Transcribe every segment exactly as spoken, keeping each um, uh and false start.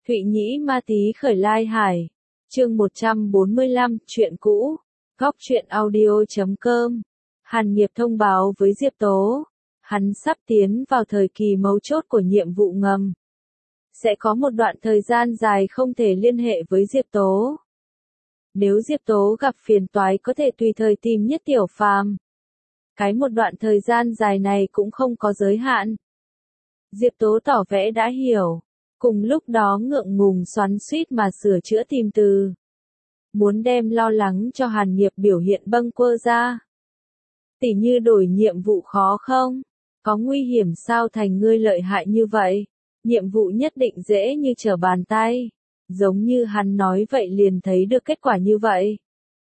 Thụy Nhĩ Ma Tý khởi lai hải. Chương một trăm bốn mươi lăm, chuyện cũ. Góc truyện audio chấm com. Hàn Nghiệp thông báo với Diệp Tố, hắn sắp tiến vào thời kỳ mấu chốt của nhiệm vụ ngầm. Sẽ có một đoạn thời gian dài không thể liên hệ với Diệp Tố. Nếu Diệp Tố gặp phiền toái có thể tùy thời tìm Nhất Tiểu Phàm. Cái một đoạn thời gian dài này cũng không có giới hạn. Diệp Tố tỏ vẻ đã hiểu. Cùng lúc đó ngượng ngùng xoắn xuýt mà sửa chữa tìm từ. Muốn đem lo lắng cho Hàn Nghiệp biểu hiện bâng quơ ra. Tỉ như đổi nhiệm vụ khó không? Có nguy hiểm sao thành ngươi lợi hại như vậy? Nhiệm vụ nhất định dễ như trở bàn tay. Giống như hắn nói vậy liền thấy được kết quả như vậy.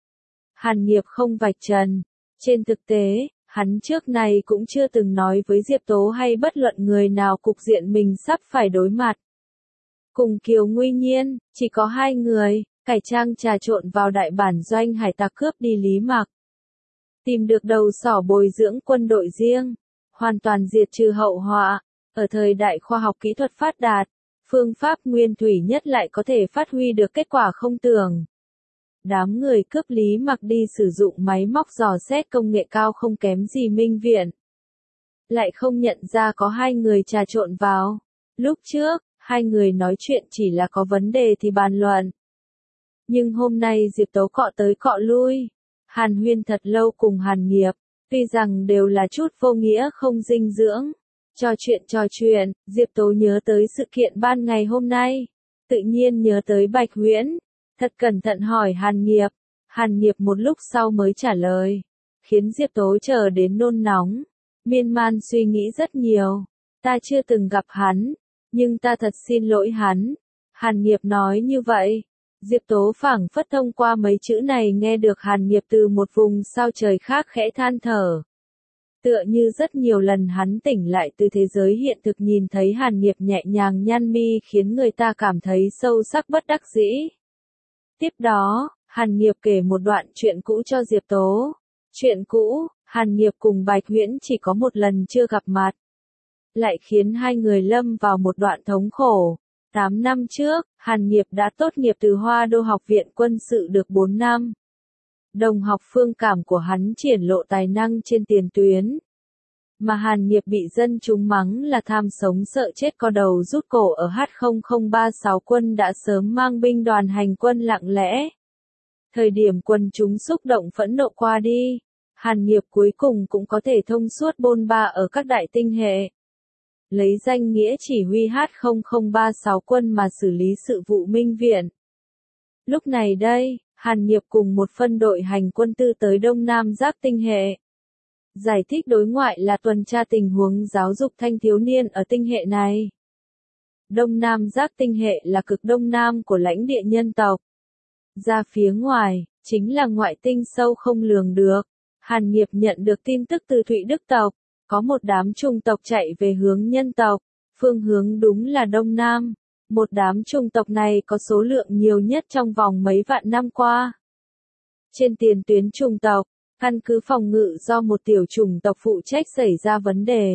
Hàn Nghiệp không vạch trần. Trên thực tế, hắn trước này cũng chưa từng nói với Diệp Tố hay bất luận người nào cục diện mình sắp phải đối mặt. Cùng Kiều Nguy Nhiên, chỉ có hai người, cải trang trà trộn vào đại bản doanh hải tặc cướp đi Lý Mặc. Tìm được đầu sỏ bồi dưỡng quân đội riêng, hoàn toàn diệt trừ hậu họa. Ở thời đại khoa học kỹ thuật phát đạt, phương pháp nguyên thủy nhất lại có thể phát huy được kết quả không tưởng. Đám người cướp Lý Mặc đi sử dụng máy móc dò xét công nghệ cao không kém gì Minh Viện. Lại không nhận ra có hai người trà trộn vào. Lúc trước, hai người nói chuyện chỉ là có vấn đề thì bàn luận. Nhưng hôm nay Diệp Tố cọ tới cọ lui. Hàn huyên thật lâu cùng Hàn Nghiệp, tuy rằng đều là chút vô nghĩa không dinh dưỡng. Trò chuyện trò chuyện, Diệp Tố nhớ tới sự kiện ban ngày hôm nay. Tự nhiên nhớ tới Bạch Huyễn. Thật cẩn thận hỏi Hàn Nghiệp. Hàn Nghiệp một lúc sau mới trả lời. Khiến Diệp Tố chờ đến nôn nóng. Miên man suy nghĩ rất nhiều. Ta chưa từng gặp hắn. Nhưng ta thật xin lỗi hắn. Hàn Nghiệp nói như vậy. Diệp Tố phảng phất thông qua mấy chữ này nghe được Hàn Nghiệp từ một vùng sao trời khác khẽ than thở. Tựa như rất nhiều lần hắn tỉnh lại từ thế giới hiện thực nhìn thấy Hàn Nghiệp nhẹ nhàng nhăn mi khiến người ta cảm thấy sâu sắc bất đắc dĩ. Tiếp đó, Hàn Nghiệp kể một đoạn chuyện cũ cho Diệp Tố. Chuyện cũ, Hàn Nghiệp cùng Bạch Huyễn chỉ có một lần chưa gặp mặt. Lại khiến hai người lâm vào một đoạn thống khổ. Tám năm trước, Hàn Nghiệp đã tốt nghiệp từ Hoa Đô Học viện Quân sự được bốn năm. Đồng học Phương Cảm của hắn triển lộ tài năng trên tiền tuyến. Mà Hàn Nghiệp bị dân chúng mắng là tham sống sợ chết co đầu rút cổ ở H không không ba sáu quân đã sớm mang binh đoàn hành quân lặng lẽ. Thời điểm quân chúng xúc động phẫn nộ qua đi, Hàn Nghiệp cuối cùng cũng có thể thông suốt bôn ba ở các đại tinh hệ. Lấy danh nghĩa chỉ huy H không không ba sáu quân mà xử lý sự vụ Minh Viện. Lúc này đây, Hàn Nghiệp cùng một phân đội hành quân tư tới Đông Nam Giác tinh hệ. Giải thích đối ngoại là tuần tra tình huống giáo dục thanh thiếu niên ở tinh hệ này. Đông Nam Giác tinh hệ là cực đông nam của lãnh địa nhân tộc. Ra phía ngoài, chính là ngoại tinh sâu không lường được. Hàn Nghiệp nhận được tin tức từ Thụy Đức tộc. Có một đám chủng tộc chạy về hướng nhân tộc, phương hướng đúng là Đông Nam. Một đám chủng tộc này có số lượng nhiều nhất trong vòng mấy vạn năm qua. Trên tiền tuyến chủng tộc, căn cứ phòng ngự do một tiểu chủng tộc phụ trách xảy ra vấn đề.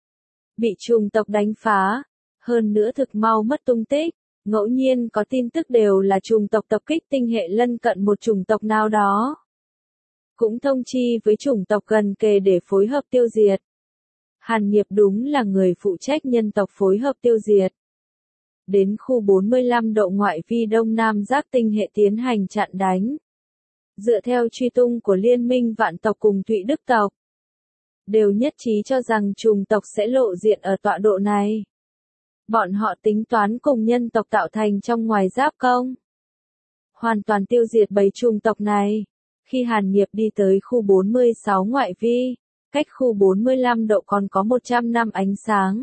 Bị chủng tộc đánh phá, hơn nữa thực mau mất tung tích, ngẫu nhiên có tin tức đều là chủng tộc tập kích tinh hệ lân cận một chủng tộc nào đó. Cũng thông chi với chủng tộc gần kề để phối hợp tiêu diệt. Hàn Nghiệp đúng là người phụ trách nhân tộc phối hợp tiêu diệt. Đến khu bốn mươi lăm độ ngoại vi Đông Nam Giác tinh hệ tiến hành chặn đánh. Dựa theo truy tung của Liên minh Vạn tộc cùng Thụy Đức tộc, đều nhất trí cho rằng chủng tộc sẽ lộ diện ở tọa độ này. Bọn họ tính toán cùng nhân tộc tạo thành trong ngoài giáp công. Hoàn toàn tiêu diệt bầy chủng tộc này. Khi Hàn Nghiệp đi tới khu bốn mươi sáu ngoại vi, cách khu bốn mươi lăm độ còn có một trăm năm ánh sáng.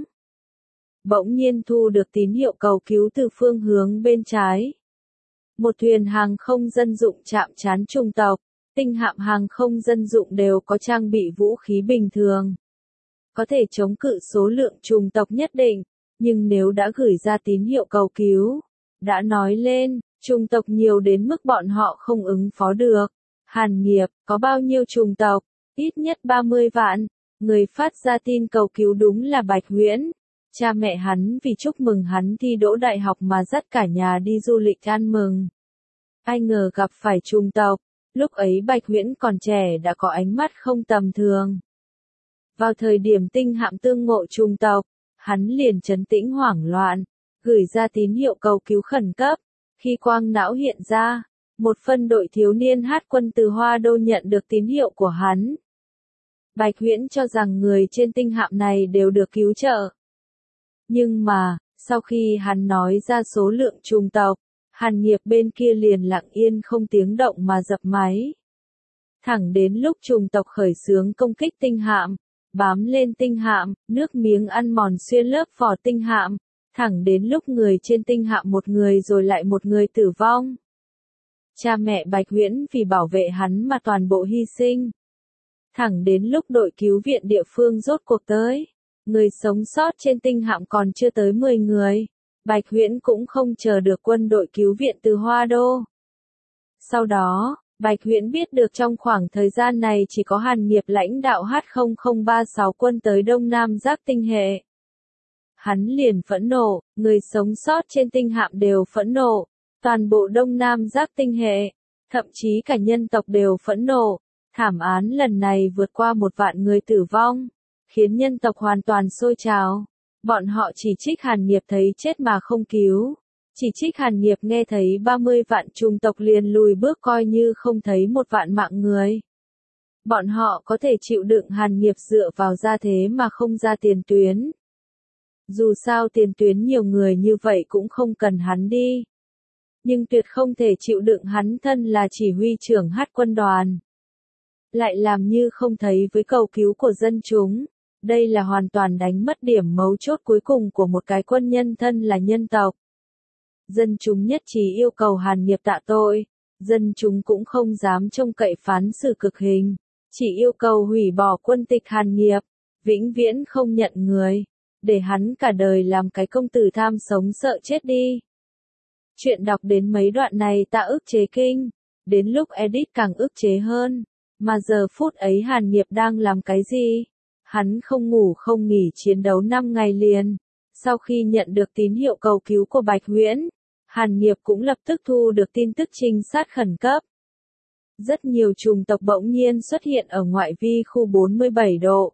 Bỗng nhiên thu được tín hiệu cầu cứu từ phương hướng bên trái. Một thuyền hàng không dân dụng chạm trán chủng tộc, tinh hạm hàng không dân dụng đều có trang bị vũ khí bình thường. Có thể chống cự số lượng chủng tộc nhất định, nhưng nếu đã gửi ra tín hiệu cầu cứu, đã nói lên, chủng tộc nhiều đến mức bọn họ không ứng phó được. Hàn Nghiệp, có bao nhiêu chủng tộc? Ít nhất ba mươi vạn. Người phát ra tin cầu cứu đúng là Bạch Huyễn. Cha mẹ hắn vì chúc mừng hắn thi đỗ đại học mà dắt cả nhà đi du lịch ăn mừng. Ai ngờ gặp phải trùng tộc, lúc ấy Bạch Huyễn còn trẻ đã có ánh mắt không tầm thường. Vào thời điểm tinh hạm tương ngộ trùng tộc, hắn liền trấn tĩnh hoảng loạn, gửi ra tín hiệu cầu cứu khẩn cấp. Khi quang não hiện ra, một phân đội thiếu niên hát quân từ Hoa Đô nhận được tín hiệu của hắn. Bạch Huyễn cho rằng người trên tinh hạm này đều được cứu trợ. Nhưng mà, sau khi hắn nói ra số lượng trùng tộc, Hàn Nghiệp bên kia liền lặng yên không tiếng động mà dập máy. Thẳng đến lúc trùng tộc khởi xướng công kích tinh hạm, bám lên tinh hạm, nước miếng ăn mòn xuyên lớp vỏ tinh hạm, thẳng đến lúc người trên tinh hạm một người rồi lại một người tử vong. Cha mẹ Bạch Huyễn vì bảo vệ hắn mà toàn bộ hy sinh. Thẳng đến lúc đội cứu viện địa phương rốt cuộc tới, người sống sót trên tinh hạm còn chưa tới mười người, Bạch Huyễn cũng không chờ được quân đội cứu viện từ Hoa Đô. Sau đó, Bạch Huyễn biết được trong khoảng thời gian này chỉ có Hàn Nghiệp lãnh đạo H không không ba sáu quân tới Đông Nam Giác tinh hệ. Hắn liền phẫn nộ, người sống sót trên tinh hạm đều phẫn nộ, toàn bộ Đông Nam Giác tinh hệ, thậm chí cả nhân tộc đều phẫn nộ. Thảm án lần này vượt qua một vạn người tử vong, khiến nhân tộc hoàn toàn sôi trào. Bọn họ chỉ trích Hàn Nghiệp thấy chết mà không cứu. Chỉ trích Hàn Nghiệp nghe thấy ba mươi vạn trùng tộc liền lùi bước coi như không thấy một vạn mạng người. Bọn họ có thể chịu đựng Hàn Nghiệp dựa vào gia thế mà không ra tiền tuyến. Dù sao tiền tuyến nhiều người như vậy cũng không cần hắn đi. Nhưng tuyệt không thể chịu đựng hắn thân là chỉ huy trưởng hát quân đoàn. Lại làm như không thấy với cầu cứu của dân chúng. Đây là hoàn toàn đánh mất điểm mấu chốt cuối cùng của một cái quân nhân thân là nhân tộc. Dân chúng nhất trí yêu cầu Hàn Nghiệp tạ tội, dân chúng cũng không dám trông cậy phán xử cực hình, chỉ yêu cầu hủy bỏ quân tịch Hàn Nghiệp, vĩnh viễn không nhận người, để hắn cả đời làm cái công tử tham sống sợ chết đi. Chuyện đọc đến mấy đoạn này ta ức chế kinh, đến lúc edit càng ức chế hơn, mà giờ phút ấy Hàn Nghiệp đang làm cái gì? Hắn không ngủ không nghỉ chiến đấu năm ngày liền. Sau khi nhận được tín hiệu cầu cứu của Bạch Huyễn, Hàn Nghiệp cũng lập tức thu được tin tức trinh sát khẩn cấp. Rất nhiều trùng tộc bỗng nhiên xuất hiện ở ngoại vi khu bốn mươi bảy độ.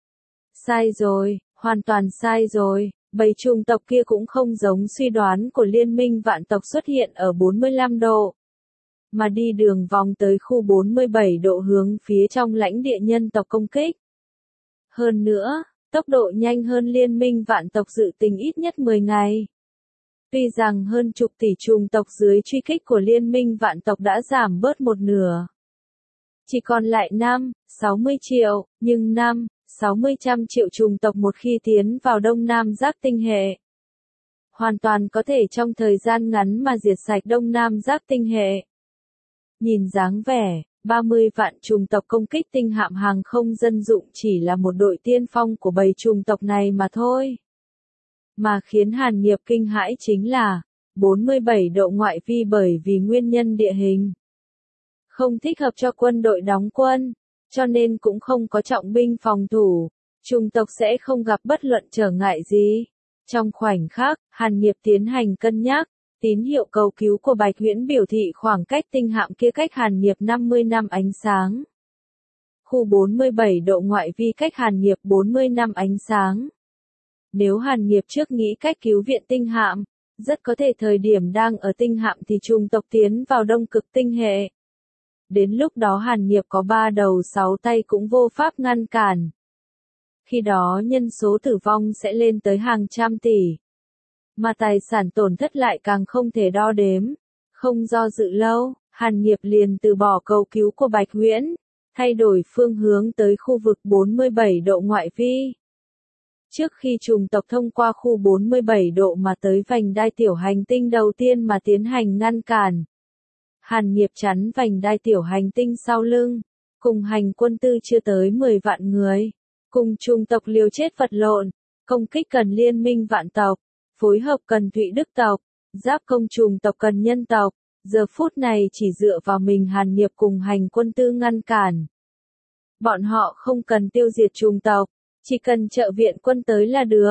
Sai rồi, hoàn toàn sai rồi, bầy trùng tộc kia cũng không giống suy đoán của liên minh vạn tộc xuất hiện ở bốn mươi lăm độ. Mà đi đường vòng tới khu bốn mươi bảy độ hướng phía trong lãnh địa nhân tộc công kích. Hơn nữa, tốc độ nhanh hơn liên minh vạn tộc dự tính ít nhất mười ngày. Tuy rằng hơn chục tỷ trùng tộc dưới truy kích của liên minh vạn tộc đã giảm bớt một nửa. Chỉ còn lại năm, sáu mươi triệu, nhưng năm, sáu mươi trăm triệu trùng tộc một khi tiến vào Đông Nam Giác tinh hệ. Hoàn toàn có thể trong thời gian ngắn mà diệt sạch Đông Nam Giác tinh hệ. Nhìn dáng vẻ, ba mươi vạn trùng tộc công kích tinh hạm hàng không dân dụng chỉ là một đội tiên phong của bầy trùng tộc này mà thôi. Mà khiến Hàn Nghiệp kinh hãi chính là, bốn mươi bảy độ ngoại vi bởi vì nguyên nhân địa hình. Không thích hợp cho quân đội đóng quân, cho nên cũng không có trọng binh phòng thủ, trùng tộc sẽ không gặp bất luận trở ngại gì. Trong khoảnh khắc, Hàn Nghiệp tiến hành cân nhắc, tín hiệu cầu cứu của Bạch Huyễn biểu thị khoảng cách tinh hạm kia cách Hàn Nghiệp năm mươi năm ánh sáng. Khu bốn mươi bảy độ ngoại vi cách Hàn Nghiệp bốn mươi năm ánh sáng. Nếu Hàn Nghiệp trước nghĩ cách cứu viện tinh hạm, rất có thể thời điểm đang ở tinh hạm thì trùng tộc tiến vào đông cực tinh hệ. Đến lúc đó Hàn Nghiệp có ba đầu sáu tay cũng vô pháp ngăn cản. Khi đó nhân số tử vong sẽ lên tới hàng trăm tỷ. Mà tài sản tổn thất lại càng không thể đo đếm. Không do dự lâu, Hàn Nghiệp liền từ bỏ cầu cứu của Bạch Huyễn, thay đổi phương hướng tới khu vực bốn mươi bảy độ ngoại vi. Trước khi trùng tộc thông qua khu bốn mươi bảy độ mà tới vành đai tiểu hành tinh đầu tiên mà tiến hành ngăn cản. Hàn Nghiệp chắn vành đai tiểu hành tinh sau lưng, cùng hành quân tư chưa tới mười vạn người, cùng trùng tộc liều chết vật lộn, công kích cần liên minh vạn tộc, phối hợp cần Thụy Đức tộc, giáp công trùng tộc cần nhân tộc, giờ phút này chỉ dựa vào mình Hàn Nghiệp cùng hành quân tư ngăn cản. Bọn họ không cần tiêu diệt trùng tộc, chỉ cần trợ viện quân tới là được,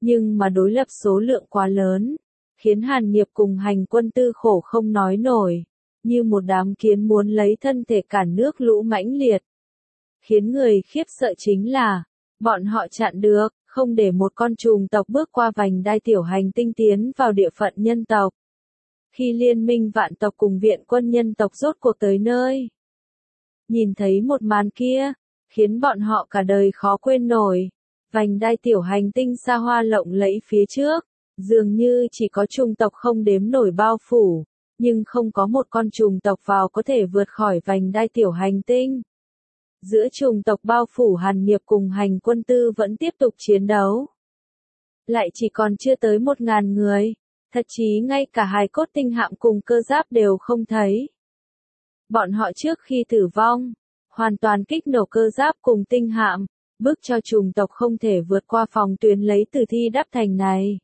Nhưng mà đối lập số lượng quá lớn, khiến Hàn Nghiệp cùng Hành Quân Tư khổ không nói nổi, như một đám kiến muốn lấy thân thể cản nước lũ mãnh liệt. Khiến người khiếp sợ chính là, bọn họ chặn được, không để một con trùng tộc bước qua vành đai tiểu hành tinh tiến vào địa phận nhân tộc. Khi liên minh vạn tộc cùng viện quân nhân tộc rốt cuộc tới nơi, nhìn thấy một màn kia, khiến bọn họ cả đời khó quên nổi. Vành đai tiểu hành tinh xa hoa lộng lẫy phía trước, dường như chỉ có trùng tộc không đếm nổi bao phủ, nhưng không có một con trùng tộc vào có thể vượt khỏi vành đai tiểu hành tinh. Giữa trùng tộc bao phủ Hàn Nghiệp cùng Hành Quân Tư vẫn tiếp tục chiến đấu. Lại chỉ còn chưa tới một ngàn người, thậm chí ngay cả hài cốt tinh hạm cùng cơ giáp đều không thấy. Bọn họ trước khi tử vong, hoàn toàn kích nổ cơ giáp cùng tinh hạm, bức cho trùng tộc không thể vượt qua phòng tuyến lấy từ thi đắp thành này.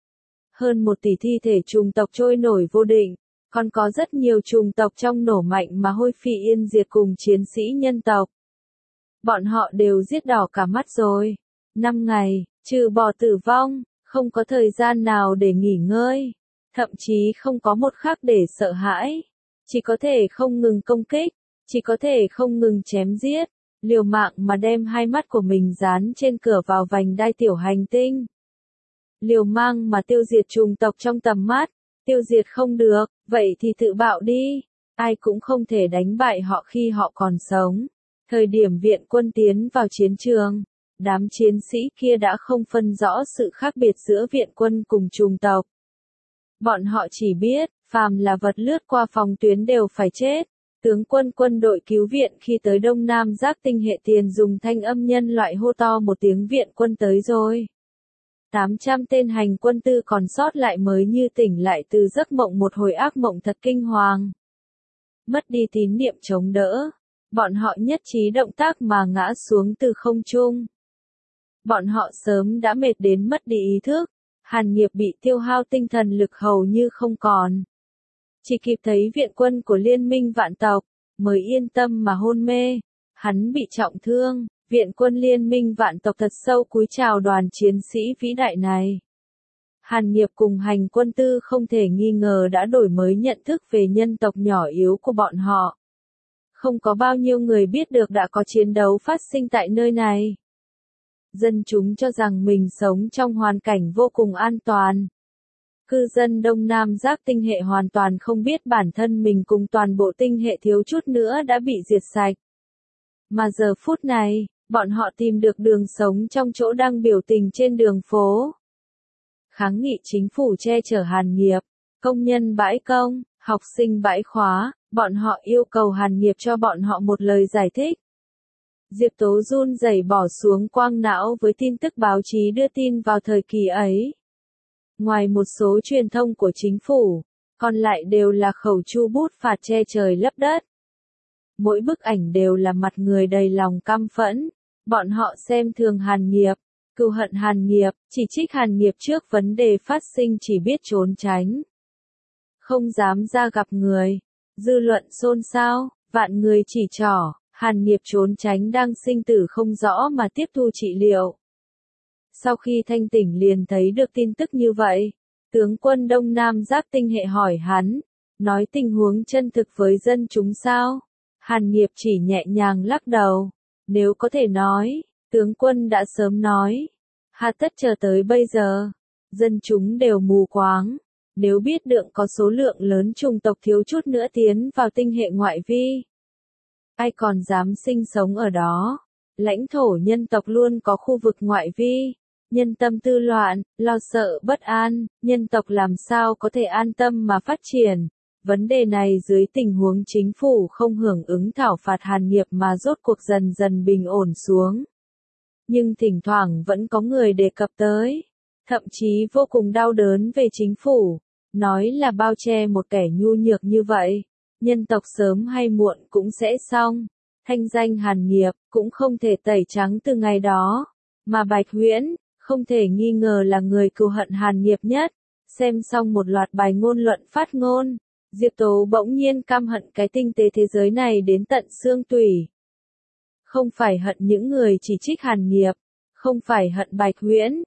Hơn một tỷ thi thể trùng tộc trôi nổi vô định, còn có rất nhiều trùng tộc trong nổ mạnh mà hôi phi yên diệt cùng chiến sĩ nhân tộc. Bọn họ đều giết đỏ cả mắt rồi. Năm ngày, trừ bỏ tử vong, không có thời gian nào để nghỉ ngơi, thậm chí không có một khắc để sợ hãi. Chỉ có thể không ngừng công kích, chỉ có thể không ngừng chém giết, liều mạng mà đem hai mắt của mình dán trên cửa vào vành đai tiểu hành tinh. Liều mang mà tiêu diệt trùng tộc trong tầm mắt, tiêu diệt không được, vậy thì tự bạo đi, ai cũng không thể đánh bại họ khi họ còn sống. Thời điểm viện quân tiến vào chiến trường, đám chiến sĩ kia đã không phân rõ sự khác biệt giữa viện quân cùng trùng tộc. Bọn họ chỉ biết, phàm là vật lướt qua phòng tuyến đều phải chết. Tướng quân quân đội cứu viện khi tới Đông Nam Giác tinh hệ tiền dùng thanh âm nhân loại hô to một tiếng viện quân tới rồi. tám trăm tên Hành Quân Tư còn sót lại mới như tỉnh lại từ giấc mộng một hồi ác mộng thật kinh hoàng. Mất đi tín niệm chống đỡ, bọn họ nhất trí động tác mà ngã xuống từ không trung. Bọn họ sớm đã mệt đến mất đi ý thức, Hàn Nghiệp bị tiêu hao tinh thần lực hầu như không còn. Chỉ kịp thấy viện quân của liên minh vạn tộc, mới yên tâm mà hôn mê. Hắn bị trọng thương, viện quân liên minh vạn tộc thật sâu cúi chào đoàn chiến sĩ vĩ đại này. Hàn Nghiệp cùng Hành Quân Tư không thể nghi ngờ đã đổi mới nhận thức về nhân tộc nhỏ yếu của bọn họ. Không có bao nhiêu người biết được đã có chiến đấu phát sinh tại nơi này. Dân chúng cho rằng mình sống trong hoàn cảnh vô cùng an toàn. Cư dân Đông Nam Giác tinh hệ hoàn toàn không biết bản thân mình cùng toàn bộ tinh hệ thiếu chút nữa đã bị diệt sạch. Mà giờ phút này, bọn họ tìm được đường sống trong chỗ đang biểu tình trên đường phố. Kháng nghị chính phủ che chở Hàn Nghiệp, công nhân bãi công, học sinh bãi khóa, bọn họ yêu cầu Hàn Nghiệp cho bọn họ một lời giải thích. Diệp Tố run rẩy bỏ xuống quang não với tin tức báo chí đưa tin vào thời kỳ ấy. Ngoài một số truyền thông của chính phủ, còn lại đều là khẩu chu bút phạt che trời lấp đất. Mỗi bức ảnh đều là mặt người đầy lòng căm phẫn, bọn họ xem thường Hàn Nghiệp, cừu hận Hàn Nghiệp, chỉ trích Hàn Nghiệp trước vấn đề phát sinh chỉ biết trốn tránh. Không dám ra gặp người, dư luận xôn xao, vạn người chỉ trỏ, Hàn Nghiệp trốn tránh đang sinh tử không rõ mà tiếp thu trị liệu. Sau khi thanh tỉnh liền thấy được tin tức như vậy, tướng quân Đông Nam Giác tinh hệ hỏi hắn, nói tình huống chân thực với dân chúng sao? Hàn Nghiệp chỉ nhẹ nhàng lắc đầu, nếu có thể nói, tướng quân đã sớm nói, hà tất chờ tới bây giờ, dân chúng đều mù quáng, nếu biết được có số lượng lớn chủng tộc thiếu chút nữa tiến vào tinh hệ ngoại vi. Ai còn dám sinh sống ở đó? Lãnh thổ nhân tộc luôn có khu vực ngoại vi. Nhân tâm tư loạn, lo sợ bất an, nhân tộc làm sao có thể an tâm mà phát triển. Vấn đề này dưới tình huống chính phủ không hưởng ứng thảo phạt Hàn Nghiệp mà rốt cuộc dần dần bình ổn xuống. Nhưng thỉnh thoảng vẫn có người đề cập tới, thậm chí vô cùng đau đớn về chính phủ, nói là bao che một kẻ nhu nhược như vậy, nhân tộc sớm hay muộn cũng sẽ xong. Thanh danh Hàn Nghiệp cũng không thể tẩy trắng từ ngày đó, mà Bạch Huyễn không thể nghi ngờ là người cừu hận Hàn Nghiệp nhất. Xem xong một loạt bài ngôn luận phát ngôn, Diệp Tố bỗng nhiên căm hận cái tinh tế thế giới này đến tận xương tủy. Không phải hận những người chỉ trích Hàn Nghiệp, không phải hận Bạch Huyễn,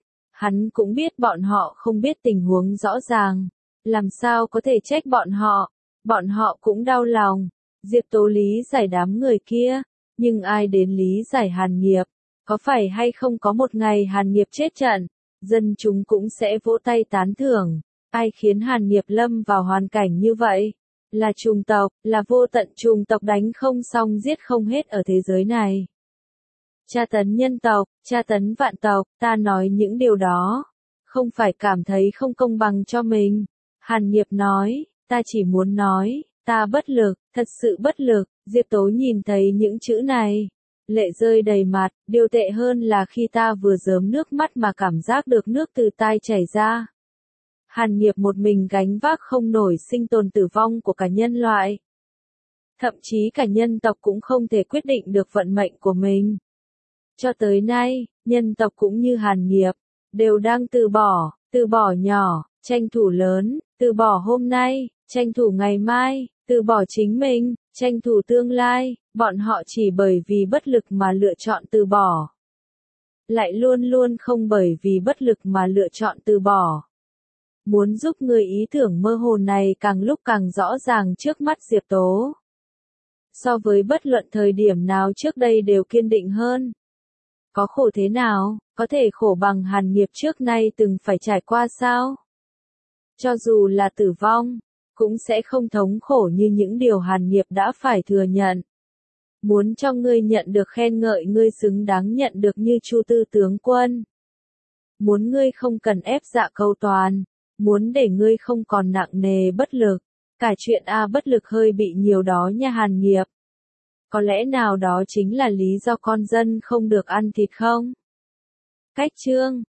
Hắn cũng biết bọn họ không biết tình huống rõ ràng, làm sao có thể trách bọn họ, bọn họ cũng đau lòng. Diệp Tố lý giải đám người kia, nhưng ai đến lý giải Hàn Nghiệp, có phải hay không có một ngày Hàn Nghiệp chết trận, dân chúng cũng sẽ vỗ tay tán thưởng, ai khiến Hàn Nghiệp lâm vào hoàn cảnh như vậy? Là trùng tộc, là vô tận trùng tộc đánh không xong giết không hết ở thế giới này. Tra tấn nhân tộc, tra tấn vạn tộc, ta nói những điều đó, không phải cảm thấy không công bằng cho mình. Hàn Nghiệp nói, ta chỉ muốn nói, ta bất lực, thật sự bất lực. Diệp Tố nhìn thấy những chữ này, lệ rơi đầy mặt, điều tệ hơn là khi ta vừa rớm nước mắt mà cảm giác được nước từ tai chảy ra. Hàn Nghiệp một mình gánh vác không nổi sinh tồn tử vong của cả nhân loại. Thậm chí cả nhân tộc cũng không thể quyết định được vận mệnh của mình. Cho tới nay, nhân tộc cũng như Hàn Nghiệp, đều đang từ bỏ, từ bỏ nhỏ, tranh thủ lớn, từ bỏ hôm nay, tranh thủ ngày mai, từ bỏ chính mình, tranh thủ tương lai, bọn họ chỉ bởi vì bất lực mà lựa chọn từ bỏ. Lại luôn luôn không bởi vì bất lực mà lựa chọn từ bỏ. Muốn giúp người ý tưởng mơ hồ này càng lúc càng rõ ràng trước mắt Diệp Tố. So với bất luận thời điểm nào trước đây đều kiên định hơn. Có khổ thế nào, có thể khổ bằng Hàn Nghiệp trước nay từng phải trải qua sao? Cho dù là tử vong, cũng sẽ không thống khổ như những điều Hàn Nghiệp đã phải thừa nhận. Muốn cho ngươi nhận được khen ngợi ngươi xứng đáng nhận được như Chu Tư tướng quân. Muốn ngươi không cần ép dạ câu toàn, muốn để ngươi không còn nặng nề bất lực. Cả chuyện A bất lực hơi bị nhiều đó nha Hàn Nghiệp. Có lẽ nào đó chính là lý do con dân không được ăn thịt không? Cách chương